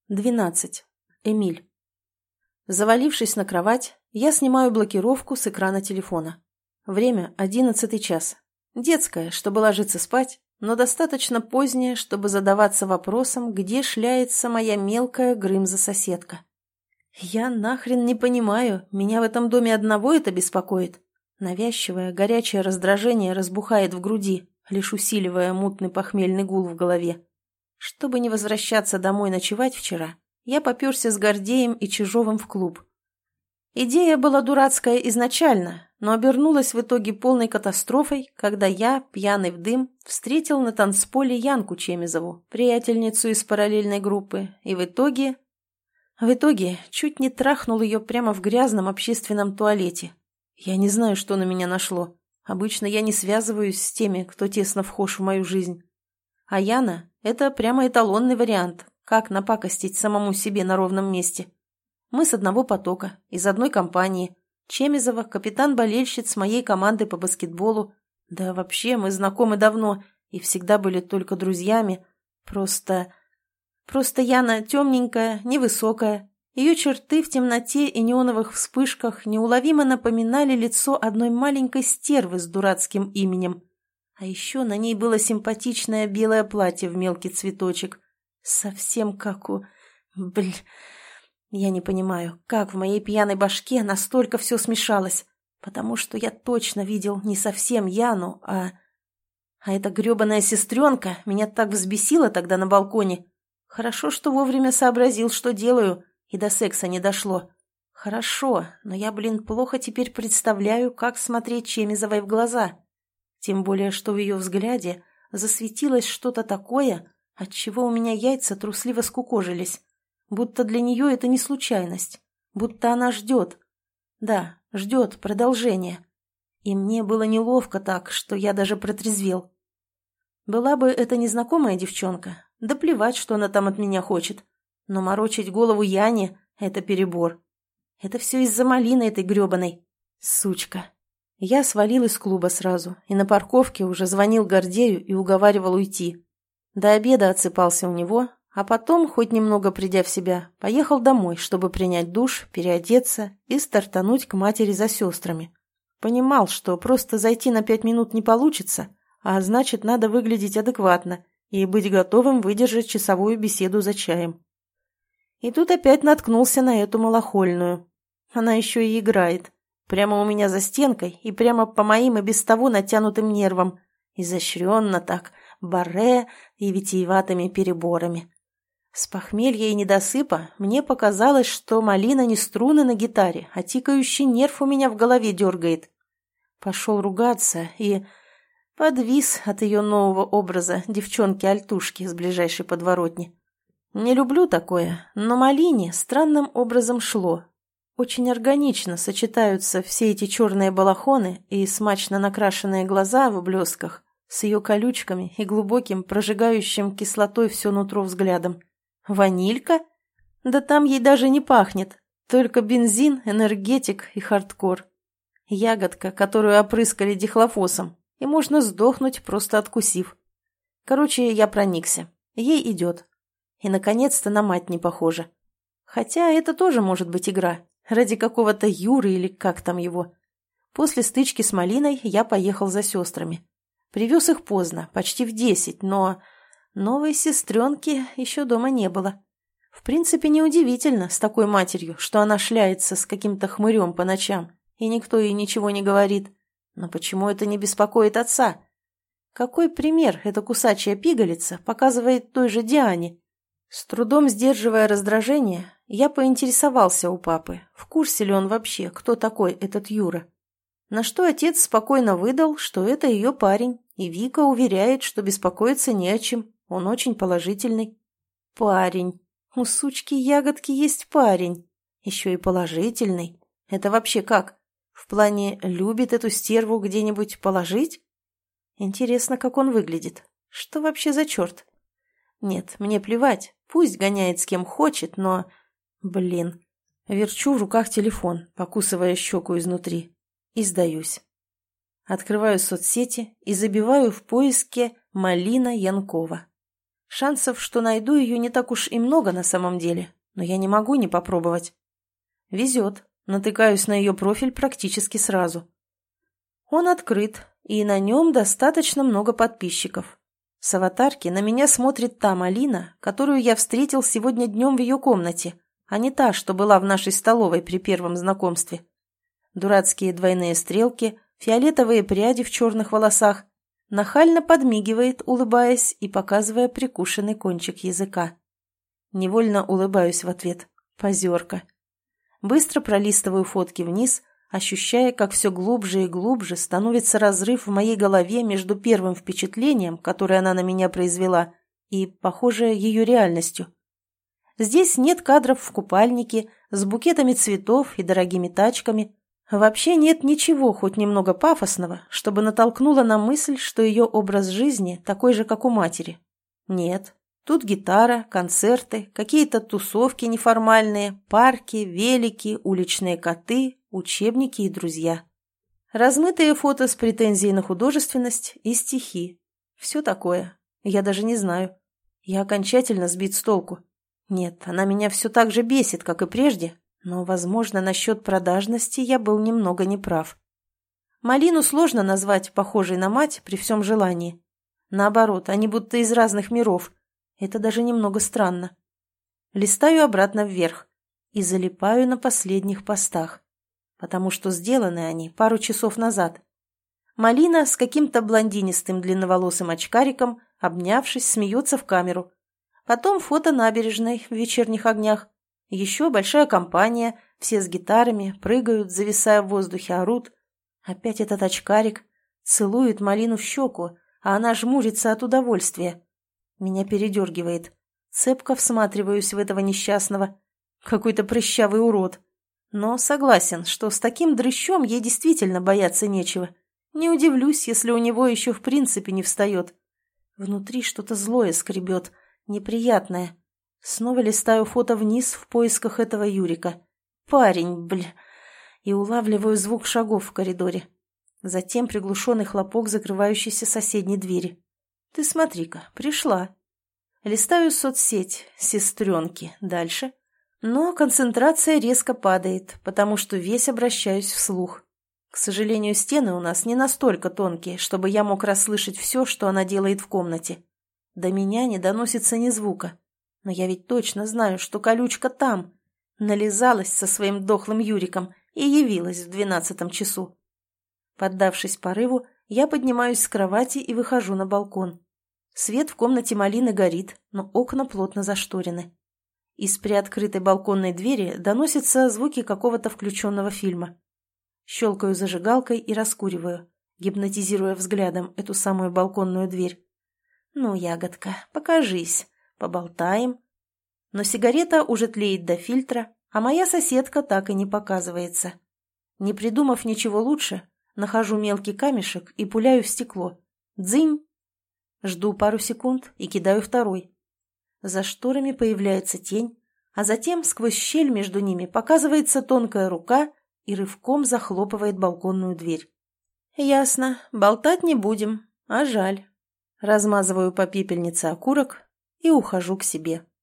12. Эмиль. Завалившись на кровать, я снимаю блокировку с экрана телефона. Время 11 час. Детское, чтобы ложиться спать, но достаточно позднее, чтобы задаваться вопросом, где шляется моя мелкая Грымза-соседка. Я нахрен не понимаю, меня в этом доме одного это беспокоит. Навязчивое, горячее раздражение разбухает в груди, лишь усиливая мутный похмельный гул в голове. Чтобы не возвращаться домой ночевать вчера, я попёрся с Гордеем и Чижовым в клуб. Идея была дурацкая изначально, но обернулась в итоге полной катастрофой, когда я, пьяный в дым, встретил на танцполе Янку Чемизову, приятельницу из параллельной группы, и в итоге чуть не трахнул ее прямо в грязном общественном туалете. Я не знаю, что на меня нашло. Обычно я не связываюсь с теми, кто тесно вхож в мою жизнь. А Яна – это прямо эталонный вариант, как напакостить самому себе на ровном месте. Мы с одного потока, из одной компании. Чемизова – капитан-болельщиц моей команды по баскетболу. Да вообще, мы знакомы давно и всегда были только друзьями. Просто Яна темненькая, невысокая. Ее черты в темноте и неоновых вспышках неуловимо напоминали лицо одной маленькой стервы с дурацким именем. А еще на ней было симпатичное белое платье в мелкий цветочек. Совсем как у... Я не понимаю, как в моей пьяной башке настолько все смешалось. Потому что я точно видел не совсем Яну, а эта гребаная сестренка меня так взбесила тогда на балконе. Хорошо, что вовремя сообразил, что делаю, и до секса не дошло. Хорошо, но я, плохо теперь представляю, как смотреть Чемизовой в глаза. Тем более, что в ее взгляде засветилось что-то такое, от чего у меня яйца трусливо скукожились. Будто для нее это не случайность. Будто она ждет. Да, ждет продолжения. И мне было неловко так, что я даже протрезвел. Была бы это незнакомая девчонка, да плевать, что она там от меня хочет. Но морочить голову Яне – это перебор. Это все из-за малины этой гребаной. Сучка. Я свалил из клуба сразу, и на парковке уже звонил Гордею и уговаривал уйти. До обеда отсыпался у него, а потом, хоть немного придя в себя, поехал домой, чтобы принять душ, переодеться и стартануть к матери за сестрами. Понимал, что просто зайти на 5 минут не получится, а значит, надо выглядеть адекватно и быть готовым выдержать часовую беседу за чаем. И тут опять наткнулся на эту малохольную. Она еще и играет. Прямо у меня за стенкой и прямо по моим и без того натянутым нервам. Изощренно так, барре и витиеватыми переборами. С похмелья и недосыпа мне показалось, что малина не струны на гитаре, а тикающий нерв у меня в голове дергает. Пошел ругаться и подвис от ее нового образа девчонки-альтушки с ближайшей подворотни. Не люблю такое, но малине странным образом шло. Очень органично сочетаются все эти черные балахоны и смачно накрашенные глаза в блесках с ее колючками и глубоким, прожигающим кислотой все нутро взглядом. Ванилька? Да там ей даже не пахнет, только бензин, энергетик и хардкор. Ягодка, которую опрыскали дихлофосом, и можно сдохнуть, просто откусив. Короче, я проникся. Ей идет. И, наконец-то, на мать не похоже. Хотя это тоже может быть игра. Ради какого-то Юры или как там его. После стычки с Малиной я поехал за сестрами. Привез их поздно, почти в 10, но новой сестренки еще дома не было. В принципе, неудивительно с такой матерью, что она шляется с каким-то хмырем по ночам, и никто ей ничего не говорит. Но почему это не беспокоит отца? Какой пример эта кусачая пигалица показывает той же Диане? С трудом сдерживая раздражение, я поинтересовался у папы, в курсе ли он вообще, кто такой этот Юра. На что отец спокойно выдал, что это ее парень, и Вика уверяет, что беспокоиться не о чем, он очень положительный. Парень. У сучки-ягодки есть парень. Еще и положительный. Это вообще как? В плане, любит эту стерву где-нибудь положить? Интересно, как он выглядит. Что вообще за черт? Нет, мне плевать, пусть гоняет с кем хочет, но... Верчу в руках телефон, покусывая щеку изнутри. И сдаюсь. Открываю соцсети и забиваю в поиске «Малина Янкова». Шансов, что найду ее, не так уж и много на самом деле, но я не могу не попробовать. Везет, натыкаюсь на ее профиль практически сразу. Он открыт, и на нем достаточно много подписчиков. С аватарки на меня смотрит та Малина, которую я встретил сегодня днем в ее комнате, а не та, что была в нашей столовой при первом знакомстве. Дурацкие двойные стрелки, фиолетовые пряди в черных волосах, нахально подмигивает, улыбаясь и показывая прикушенный кончик языка. Невольно улыбаюсь в ответ. Позерка. Быстро пролистываю фотки вниз, ощущая, как все глубже и глубже становится разрыв в моей голове между первым впечатлением, которое она на меня произвела, и, похоже, ее реальностью. Здесь нет кадров в купальнике, с букетами цветов и дорогими тачками. Вообще нет ничего хоть немного пафосного, чтобы натолкнуло на мысль, что ее образ жизни такой же, как у матери. Нет. Тут гитара, концерты, какие-то тусовки неформальные, парки, велики, уличные коты, учебники и друзья. Размытые фото с претензией на художественность и стихи. Все такое. Я даже не знаю. Я окончательно сбит с толку. Нет, она меня все так же бесит, как и прежде, но, возможно, насчет продажности я был немного неправ. Малину сложно назвать похожей на мать при всем желании. Наоборот, они будто из разных миров. Это даже немного странно. Листаю обратно вверх и залипаю на последних постах, потому что сделаны они пару часов назад. Малина с каким-то блондинистым длинноволосым очкариком, обнявшись, смеется в камеру. Потом фото набережной в вечерних огнях. Еще большая компания, все с гитарами, прыгают, зависая в воздухе, орут. Опять этот очкарик целует Малину в щеку, а она жмурится от удовольствия. Меня передергивает. Цепко всматриваюсь в этого несчастного. Какой-то прыщавый урод. Но согласен, что с таким дрыщом ей действительно бояться нечего. Не удивлюсь, если у него еще в принципе не встает. Внутри что-то злое скребет, неприятное. Снова листаю фото вниз в поисках этого Юрика. Парень, И улавливаю звук шагов в коридоре. Затем приглушенный хлопок закрывающейся соседней двери. Ты смотри-ка, пришла. Листаю соцсеть, сестренки, дальше. Но концентрация резко падает, потому что весь обращаюсь вслух. К сожалению, стены у нас не настолько тонкие, чтобы я мог расслышать все, что она делает в комнате. До меня не доносится ни звука. Но я ведь точно знаю, что колючка там. Нализалась со своим дохлым Юриком и явилась в 12 часу. Поддавшись порыву, я поднимаюсь с кровати и выхожу на балкон. Свет в комнате Малины горит, но окна плотно зашторены. Из приоткрытой балконной двери доносятся звуки какого-то включенного фильма. Щелкаю зажигалкой и раскуриваю, гипнотизируя взглядом эту самую балконную дверь. «Ну, ягодка, покажись, поболтаем». Но сигарета уже тлеет до фильтра, а моя соседка так и не показывается. Не придумав ничего лучше, нахожу мелкий камешек и пуляю в стекло. Дзынь! Жду пару секунд и кидаю второй. За шторами появляется тень, а затем сквозь щель между ними показывается тонкая рука и рывком захлопывает балконную дверь. Ясно, болтать не будем, а жаль. Размазываю по пепельнице окурок и ухожу к себе.